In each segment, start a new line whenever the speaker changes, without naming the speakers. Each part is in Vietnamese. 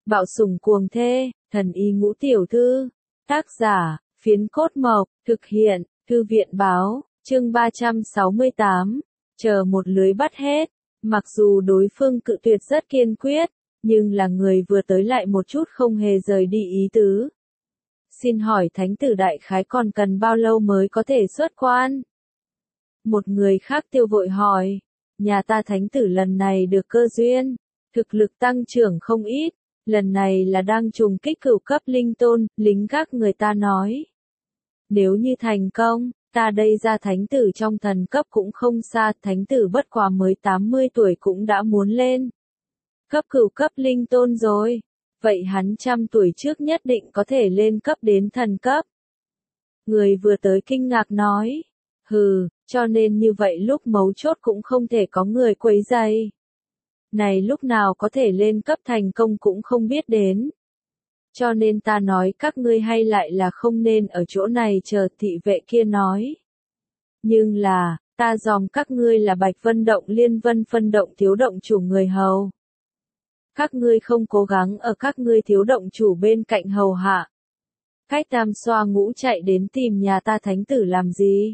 Bạo sủng cuồng thê, thần y ngũ tiểu thư. Tác giả, Phiến Cốt Mộc, thực hiện, Thư viện báo, chương 368, chờ một lưới bắt hết. Mặc dù đối phương cự tuyệt rất kiên quyết, nhưng là người vừa tới lại một chút không hề rời đi ý tứ. Xin hỏi thánh tử đại khái còn cần bao lâu mới có thể xuất quan? Một người khác tiêu vội hỏi, nhà ta thánh tử lần này được cơ duyên, thực lực tăng trưởng không ít, lần này là đang trùng kích cửu cấp linh tôn, lính các người ta nói. Nếu như thành công, ta đây ra thánh tử trong thần cấp cũng không xa, thánh tử bất quá mới 80 tuổi cũng đã muốn lên. Cấp cửu cấp linh tôn rồi, vậy hắn 100 tuổi trước nhất định có thể lên cấp đến thần cấp. Người vừa tới kinh ngạc nói, hừ, cho nên như vậy lúc mấu chốt cũng không thể có người quấy rầy. Này lúc nào có thể lên cấp thành công cũng không biết đến. Cho nên ta nói các ngươi hay lại là không nên ở chỗ này chờ, thị vệ kia nói. Nhưng là, ta dòm các ngươi là Bạch Vân Động Liên Vân phân động thiếu động chủ người hầu. Các ngươi không cố gắng ở các ngươi thiếu động chủ bên cạnh hầu hạ. Cách tam xoa ngũ chạy đến tìm nhà ta thánh tử làm gì?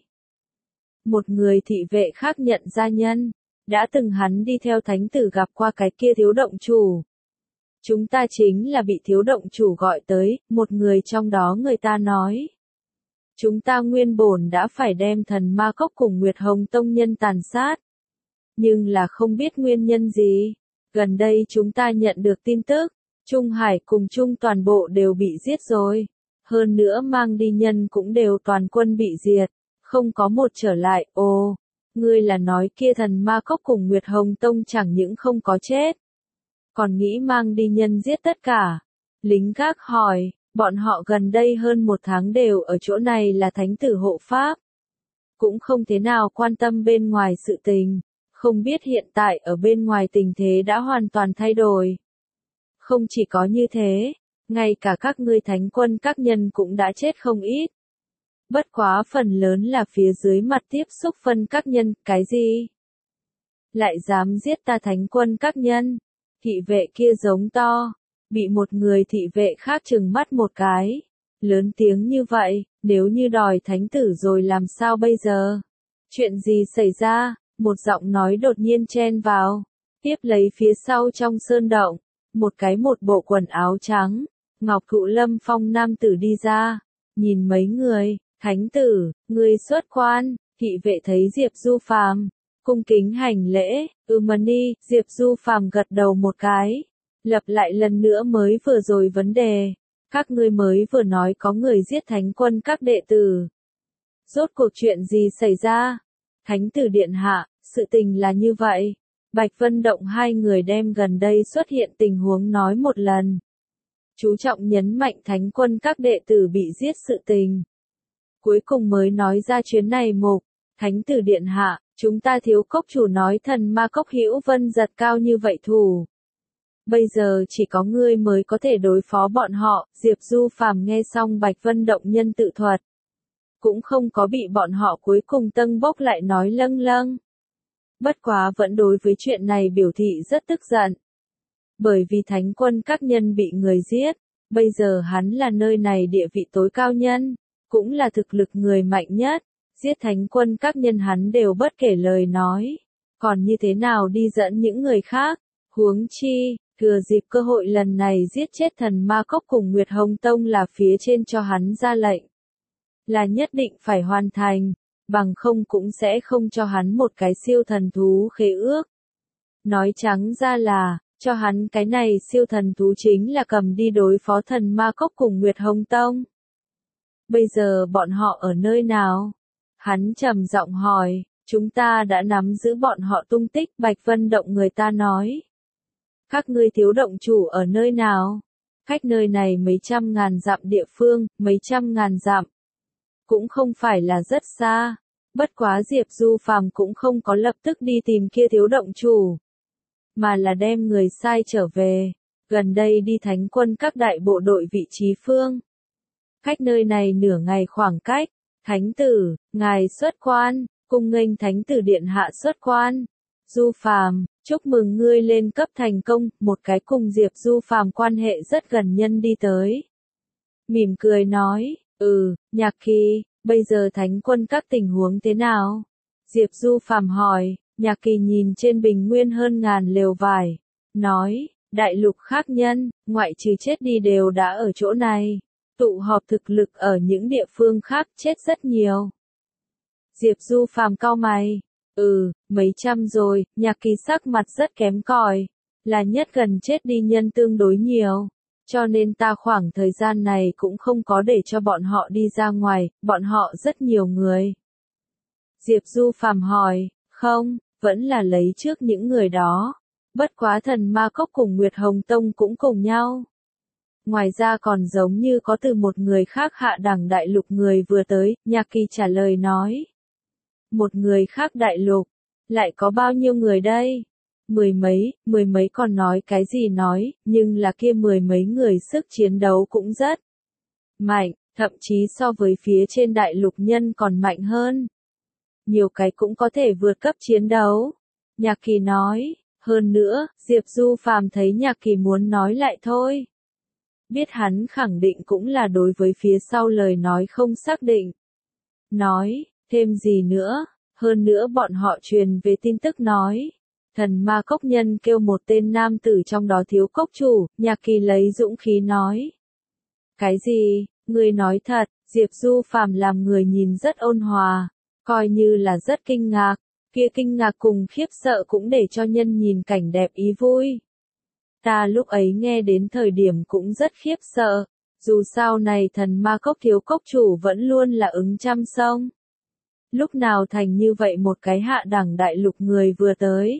Một người thị vệ khác nhận ra nhân, đã từng hắn đi theo thánh tử gặp qua cái kia thiếu động chủ. Chúng ta chính là bị thiếu động chủ gọi tới, một người trong đó người ta nói. Chúng ta nguyên bổn đã phải đem thần ma cốc cùng Nguyệt Hồng Tông nhân tàn sát. Nhưng là không biết nguyên nhân gì. Gần đây chúng ta nhận được tin tức, Trung Hải cùng Trung toàn bộ đều bị giết rồi. Hơn nữa mang đi nhân cũng đều toàn quân bị diệt, không có một trở lại. Ồ, ngươi là nói kia thần ma cốc cùng Nguyệt Hồng Tông chẳng những không có chết, còn nghĩ mang đi nhân giết tất cả. Lính gác hỏi, bọn họ gần đây hơn 1 tháng đều ở chỗ này là thánh tử hộ pháp. Cũng không thế nào quan tâm bên ngoài sự tình, không biết hiện tại ở bên ngoài tình thế đã hoàn toàn thay đổi. Không chỉ có như thế, ngay cả các ngươi thánh quân các nhân cũng đã chết không ít. Bất quá phần lớn là phía dưới mặt tiếp xúc phân các nhân, cái gì? Lại dám giết ta thánh quân các nhân? Thị vệ kia giống to, bị một người thị vệ khác trừng mắt một cái. Lớn tiếng như vậy, nếu như đòi thánh tử rồi làm sao bây giờ? Chuyện gì xảy ra? Một giọng nói đột nhiên chen vào. Tiếp lấy phía sau trong sơn động, một bộ quần áo trắng, ngọc thụ lâm phong nam tử đi ra. Nhìn mấy người, thánh tử, người xuất quan, thị vệ thấy Diệp Du Phàm, cung kính hành lễ, Mani, Diệp Du Phàm gật đầu một cái, lặp lại lần nữa mới vừa rồi vấn đề, các ngươi mới vừa nói có người giết thánh quân các đệ tử. Rốt cuộc chuyện gì xảy ra? Thánh tử điện hạ, sự tình là như vậy, Bạch Vân Động hai người đem gần đây xuất hiện tình huống nói một lần. Chú trọng nhấn mạnh thánh quân các đệ tử bị giết sự tình. Cuối cùng mới nói ra chuyến này mục, thánh tử điện hạ, chúng ta thiếu cốc chủ nói thần ma cốc hữu vân giật cao như vậy thủ. Bây giờ chỉ có ngươi mới có thể đối phó bọn họ. Diệp Du Phàm nghe xong Bạch Vân Động nhân tự thuật, cũng không có bị bọn họ cuối cùng tâng bốc lại nói lâng lâng. Bất quá vẫn đối với chuyện này biểu thị rất tức giận. Bởi vì thánh quân các nhân bị người giết, bây giờ hắn là nơi này địa vị tối cao nhân, cũng là thực lực người mạnh nhất, giết thánh quân các nhân hắn đều bất kể lời nói, còn như thế nào đi dẫn những người khác, huống chi, thừa dịp cơ hội lần này giết chết thần ma cốc cùng Nguyệt Hồng Tông là phía trên cho hắn ra lệnh. Là nhất định phải hoàn thành, bằng không cũng sẽ không cho hắn một cái siêu thần thú khế ước. Nói trắng ra là, cho hắn cái này siêu thần thú chính là cầm đi đối phó thần ma cốc cùng Nguyệt Hồng Tông. Bây giờ bọn họ ở nơi nào? Hắn trầm giọng hỏi, chúng ta đã nắm giữ bọn họ tung tích. Bạch Vân Động người ta nói. Các ngươi thiếu động chủ ở nơi nào? Cách nơi này mấy trăm ngàn dặm địa phương, mấy trăm ngàn dặm. Cũng không phải là rất xa. Bất quá Diệp Du Phàm cũng không có lập tức đi tìm kia thiếu động chủ, mà là đem người sai trở về, gần đây đi thánh quân các đại bộ đội vị trí phương. Cách nơi này nửa ngày khoảng cách, thánh tử, ngài xuất quan, cung nghênh thánh tử điện hạ xuất quan. Du Phàm, Chúc mừng ngươi lên cấp thành công, một cái cùng Diệp Du Phàm quan hệ rất gần nhân đi tới. Mỉm cười nói, Nhạc Kỳ, bây giờ thánh quân các tình huống thế nào? Diệp Du Phàm hỏi, Nhạc Kỳ nhìn trên bình nguyên hơn ngàn lều vải, nói, đại lục khác nhân, ngoại trừ chết đi đều đã ở chỗ này. Tụ họp thực lực ở những địa phương khác chết rất nhiều. Diệp Du Phàm cau mày, mấy trăm rồi, Nhạc Kỳ sắc mặt rất kém cỏi, là nhất gần chết đi nhân tương đối nhiều. Cho nên ta khoảng thời gian này cũng không có để cho bọn họ đi ra ngoài, bọn họ rất nhiều người. Diệp Du Phàm hỏi, không, vẫn là lấy trước những người đó. Bất quá Thần Ma Cốc cùng Nguyệt Hồng Tông cũng cùng nhau. Ngoài ra còn giống như có từ một người khác hạ đẳng đại lục người vừa tới, Nhạc Kỳ trả lời nói. Một người khác đại lục, lại có bao nhiêu người đây? Mười mấy còn nói cái gì nói, nhưng là kia mười mấy người sức chiến đấu cũng rất mạnh, thậm chí so với phía trên đại lục nhân còn mạnh hơn. Nhiều cái cũng có thể vượt cấp chiến đấu. Nhạc Kỳ nói, hơn nữa, Diệp Du Phàm thấy Nhạc Kỳ muốn nói lại thôi. Biết hắn khẳng định cũng là đối với phía sau lời nói không xác định. Nói, thêm gì nữa, hơn nữa bọn họ truyền về tin tức nói. Thần Ma Cốc nhân kêu một tên nam tử trong đó thiếu cốc chủ, Nhạc Kỳ lấy dũng khí nói. Cái gì, ngươi nói thật, Diệp Du Phàm làm người nhìn rất ôn hòa, coi như là rất kinh ngạc, kia kinh ngạc cùng khiếp sợ cũng để cho nhân nhìn cảnh đẹp ý vui. Ta lúc ấy nghe đến thời điểm cũng rất khiếp sợ, dù sao này Thần Ma Cốc thiếu cốc chủ vẫn luôn là ứng trăm sông. Lúc nào thành như vậy một cái hạ đẳng đại lục người vừa tới.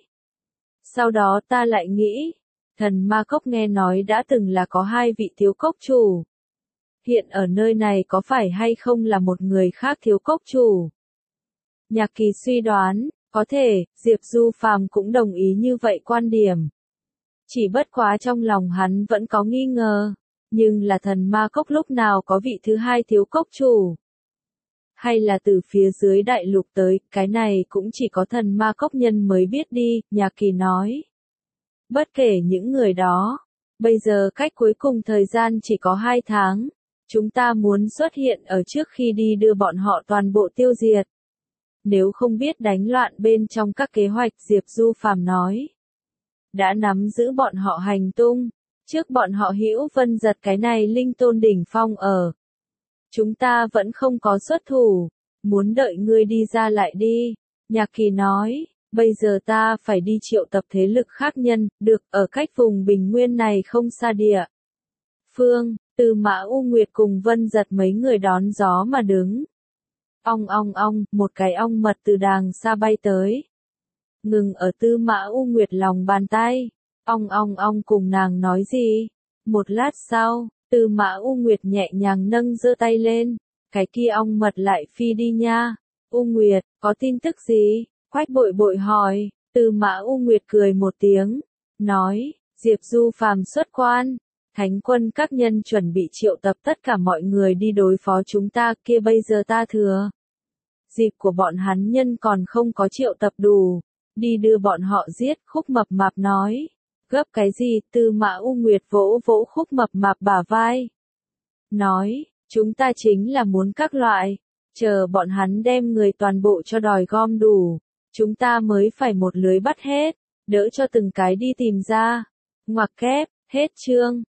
Sau đó ta lại nghĩ, Thần Ma Cốc nghe nói đã từng là có hai vị thiếu cốc chủ. Hiện ở nơi này có phải hay không là một người khác thiếu cốc chủ? Nhạc Kỳ suy đoán, có thể, Diệp Du Phàm cũng đồng ý như vậy quan điểm. Chỉ bất quá trong lòng hắn vẫn có nghi ngờ, nhưng là Thần Ma Cốc lúc nào có vị thứ hai thiếu cốc chủ? Hay là từ phía dưới đại lục tới, cái này cũng chỉ có Thần Ma Cốc nhân mới biết đi, Nhạc Kỳ nói. Bất kể những người đó, bây giờ cách cuối cùng thời gian chỉ có 2 tháng, chúng ta muốn xuất hiện ở trước khi đi đưa bọn họ toàn bộ tiêu diệt. Nếu không biết đánh loạn bên trong các kế hoạch, Diệp Du Phàm nói. Đã nắm giữ bọn họ hành tung, trước bọn họ Hữu Vân giật cái này linh tôn đỉnh phong ở. Chúng ta vẫn không có xuất thủ, muốn đợi ngươi đi ra lại đi. Nhạc Kỳ nói, bây giờ ta phải đi triệu tập thế lực khác nhân, được ở cách vùng bình nguyên này không xa địa. Phương, Từ Mã U Nguyệt cùng Vân giật mấy người đón gió mà đứng. Ong ong ong, một cái ong mật từ đàng xa bay tới. Ngừng ở Tư Mã U Nguyệt lòng bàn tay. Ong ong ong cùng nàng nói gì? Một lát sau, Tư Mã U Nguyệt nhẹ nhàng nâng giơ tay lên. Cái kia ong mật lại phi đi nha. U Nguyệt, có tin tức gì? Quách Bội Bội hỏi. Tư Mã U Nguyệt cười một tiếng. Nói, Diệp Du Phàm xuất quan. Thánh quân các nhân chuẩn bị triệu tập tất cả mọi người đi đối phó chúng ta, kia bây giờ ta thừa. Dịp của bọn hắn nhân còn không có triệu tập đủ. Đi đưa bọn họ giết, Khúc Mập Mạp nói. Gấp cái gì? Tư Mã U Nguyệt vỗ vỗ Khúc Mập Mạp bả vai. Nói, chúng ta chính là muốn các loại. Chờ bọn hắn đem người toàn bộ cho đòi gom đủ. Chúng ta mới phải một lưới bắt hết. Đỡ cho từng cái đi tìm ra. Ngoặc kép, hết chương.